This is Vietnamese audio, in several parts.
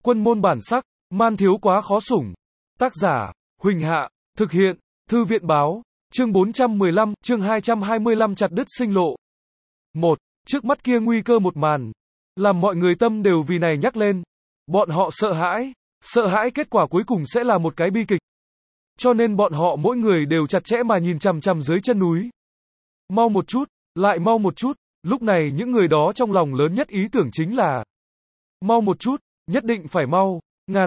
Quân môn bản sắc, man thiếu quá khó sủng. Tác giả, Huỳnh Hạ, thực hiện, Thư viện báo, chương 415, chương 225 chặt đứt sinh lộ. 1. Trước mắt kia nguy cơ một màn, làm mọi người tâm đều vì này nhắc lên. Bọn họ sợ hãi kết quả cuối cùng sẽ là một cái bi kịch. Cho nên bọn họ mỗi người đều chặt chẽ mà nhìn chằm chằm dưới chân núi. Mau một chút, lại mau một chút, lúc này những người đó trong lòng lớn nhất ý tưởng chính là mau một chút, nhất định phải mau,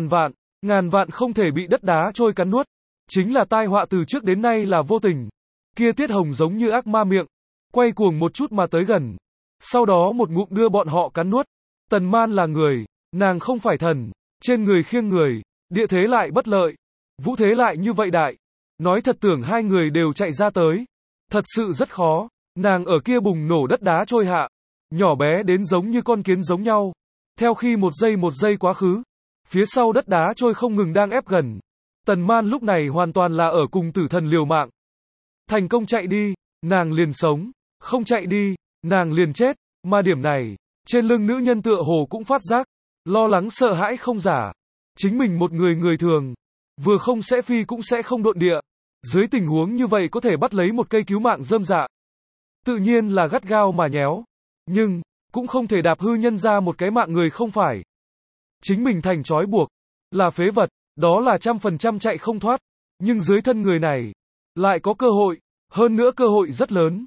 ngàn vạn không thể bị đất đá trôi cắn nuốt. Chính là tai họa từ trước đến nay là vô tình. Kia Tiết Hồng giống như ác ma miệng, quay cuồng một chút mà tới gần. Sau đó một ngụm đưa bọn họ cắn nuốt. Tần Man là người, nàng không phải thần, trên người khiêng người, địa thế lại bất lợi, vũ thế lại như vậy đại. Nói thật tưởng hai người đều chạy ra tới. Thật sự rất khó, nàng ở kia bùng nổ đất đá trôi hạ, nhỏ bé đến giống như con kiến giống nhau. Theo khi một giây quá khứ, phía sau đất đá trôi không ngừng đang ép gần. Tần Man lúc này hoàn toàn là ở cùng tử thần liều mạng. Thành công chạy đi, nàng liền sống, không chạy đi, nàng liền chết, mà điểm này, trên lưng nữ nhân tựa hồ cũng phát giác, lo lắng sợ hãi không giả. Chính mình một người thường, vừa không sẽ phi cũng sẽ không độn địa. Dưới tình huống như vậy có thể bắt lấy một cây cứu mạng rơm rạ. Tự nhiên là gắt gao mà nhéo. Nhưng, cũng không thể đạp hư nhân ra một cái mạng người không phải. Chính mình thành trói buộc, là phế vật, đó là 100% chạy không thoát. Nhưng dưới thân người này, lại có cơ hội, hơn nữa cơ hội rất lớn.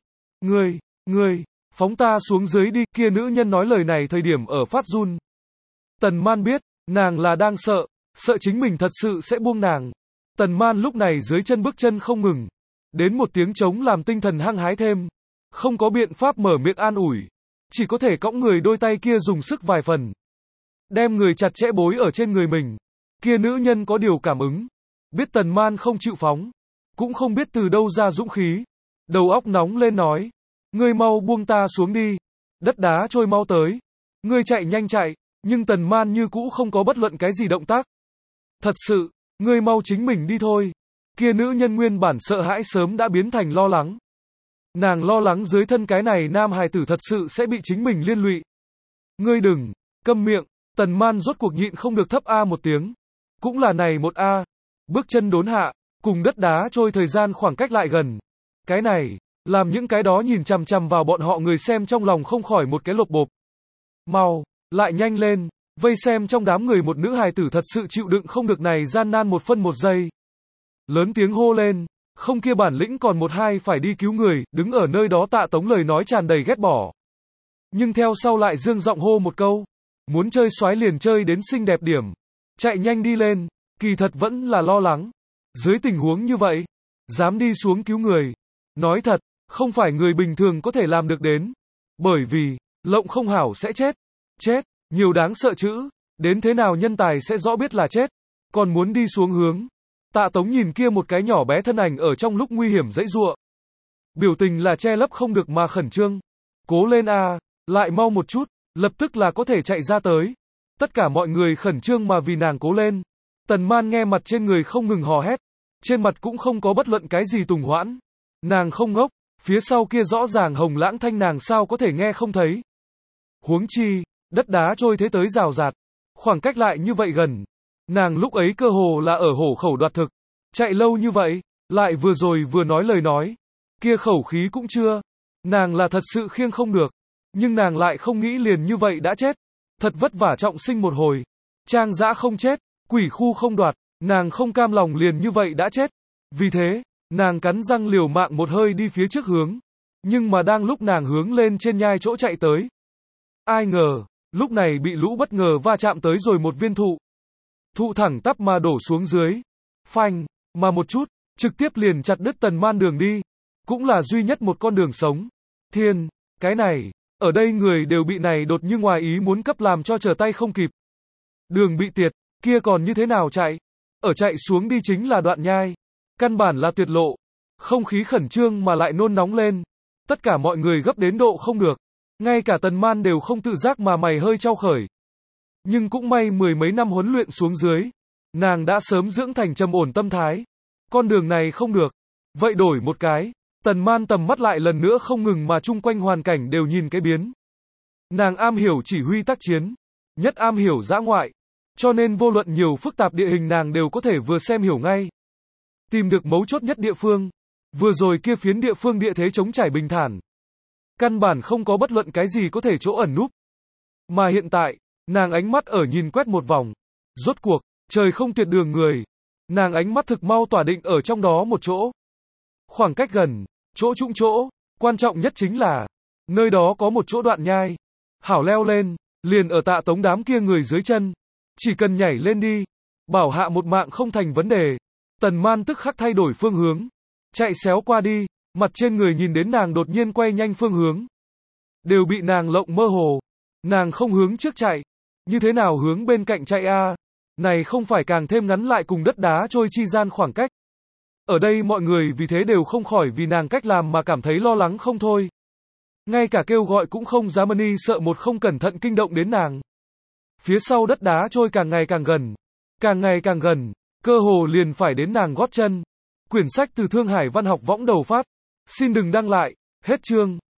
Ngươi, phóng ta xuống dưới đi, kia nữ nhân nói lời này thời điểm ở phát run. Tần Man biết, nàng là đang sợ chính mình thật sự sẽ buông nàng. Tần Man lúc này dưới chân bước chân không ngừng, đến một tiếng trống làm tinh thần hăng hái thêm. Không có biện pháp mở miệng an ủi, chỉ có thể cõng người đôi tay kia dùng sức vài phần. Đem người chặt chẽ bối ở trên người mình. Kia nữ nhân có điều cảm ứng, biết Tần Man không chịu phóng, cũng không biết từ đâu ra dũng khí. Đầu óc nóng lên nói, ngươi mau buông ta xuống đi, đất đá trôi mau tới. Ngươi chạy nhanh chạy, nhưng Tần Man như cũ không có bất luận cái gì động tác. Thật sự, ngươi mau chính mình đi thôi. Kia nữ nhân nguyên bản sợ hãi sớm đã biến thành lo lắng. Nàng lo lắng dưới thân cái này nam hài tử thật sự sẽ bị chính mình liên lụy. Ngươi đừng, câm miệng. Tần Man rốt cuộc nhịn không được thấp a một tiếng. Cũng là này một a. Bước chân đốn hạ, cùng đất đá trôi thời gian khoảng cách lại gần. Cái này, làm những cái đó nhìn chằm chằm vào bọn họ người xem trong lòng không khỏi một cái lột bộp. Mau, lại nhanh lên, vây xem trong đám người một nữ hài tử thật sự chịu đựng không được này gian nan một phân một giây. Lớn tiếng hô lên, không kia bản lĩnh còn một hai phải đi cứu người, đứng ở nơi đó Tạ Tống lời nói tràn đầy ghét bỏ. Nhưng theo sau lại dương giọng hô một câu, muốn chơi soái liền chơi đến xinh đẹp điểm. Chạy nhanh đi lên, kỳ thật vẫn là lo lắng. Dưới tình huống như vậy, dám đi xuống cứu người. Nói thật, không phải người bình thường có thể làm được đến. Bởi vì, lộng không hảo sẽ chết. Chết, nhiều đáng sợ chữ. Đến thế nào nhân tài sẽ rõ biết là chết. Còn muốn đi xuống hướng. Tạ Tống nhìn kia một cái nhỏ bé thân ảnh ở trong lúc nguy hiểm dãy giụa. Biểu tình là che lấp không được mà khẩn trương. Cố lên a, lại mau một chút, lập tức là có thể chạy ra tới. Tất cả mọi người khẩn trương mà vì nàng cố lên. Tần Man nghe mặt trên người không ngừng hò hét. Trên mặt cũng không có bất luận cái gì tùng hoãn. Nàng không ngốc, phía sau kia rõ ràng hồng lãng thanh nàng sao có thể nghe không thấy. Huống chi, đất đá trôi thế tới rào rạt. Khoảng cách lại như vậy gần. Nàng lúc ấy cơ hồ là ở hổ khẩu đoạt thực. Chạy lâu như vậy, lại vừa rồi vừa nói lời nói. Kia khẩu khí cũng chưa. Nàng là thật sự khiêng không được. Nhưng nàng lại không nghĩ liền như vậy đã chết. Thật vất vả trọng sinh một hồi. Trang dã không chết, quỷ khu không đoạt. Nàng không cam lòng liền như vậy đã chết. Vì thế, nàng cắn răng liều mạng một hơi đi phía trước hướng. Nhưng mà đang lúc nàng hướng lên trên nhai chỗ chạy tới. Ai ngờ, lúc này bị lũ bất ngờ va chạm tới rồi một viên thụ. Thụ thẳng tắp mà đổ xuống dưới. Phanh, mà một chút, trực tiếp liền chặt đứt Tần Man đường đi. Cũng là duy nhất một con đường sống. Thiên, cái này, ở đây người đều bị này đột như ngoài ý muốn cấp làm cho trở tay không kịp. Đường bị tiệt, kia còn như thế nào chạy? Ở chạy xuống đi chính là đoạn nhai. Căn bản là tuyệt lộ. Không khí khẩn trương mà lại nôn nóng lên. Tất cả mọi người gấp đến độ không được. Ngay cả Tần Man đều không tự giác mà mày hơi trao khởi. Nhưng cũng may mười mấy năm huấn luyện xuống dưới. Nàng đã sớm dưỡng thành trầm ổn tâm thái. Con đường này không được. Vậy đổi một cái. Tần Man tầm mắt lại lần nữa không ngừng mà chung quanh hoàn cảnh đều nhìn cái biến. Nàng am hiểu chỉ huy tác chiến. Nhất am hiểu dã ngoại. Cho nên vô luận nhiều phức tạp địa hình nàng đều có thể vừa xem hiểu ngay. Tìm được mấu chốt nhất địa phương. Vừa rồi kia phiến địa phương địa thế trống trải bình thản. Căn bản không có bất luận cái gì có thể chỗ ẩn núp. Mà hiện tại, nàng ánh mắt ở nhìn quét một vòng. Rốt cuộc, trời không tuyệt đường người. Nàng ánh mắt thực mau tỏa định ở trong đó một chỗ. Khoảng cách gần, chỗ trũng chỗ, quan trọng nhất chính là, nơi đó có một chỗ đoạn nhai. Hảo leo lên, liền ở Tạ Tống đám kia người dưới chân. Chỉ cần nhảy lên đi, bảo hạ một mạng không thành vấn đề. Tần Man tức khắc thay đổi phương hướng. Chạy xéo qua đi, mặt trên người nhìn đến nàng đột nhiên quay nhanh phương hướng. Đều bị nàng lộng mơ hồ. Nàng không hướng trước chạy. Như thế nào hướng bên cạnh chạy a? Này không phải càng thêm ngắn lại cùng đất đá trôi chi gian khoảng cách. Ở đây mọi người vì thế đều không khỏi vì nàng cách làm mà cảm thấy lo lắng không thôi. Ngay cả kêu gọi cũng không dám, ni sợ một không cẩn thận kinh động đến nàng. Phía sau đất đá trôi càng ngày càng gần, cơ hồ liền phải đến nàng gót chân. Quyển sách từ Thương Hải Văn học Võng đầu phát. Xin đừng đăng lại, hết chương.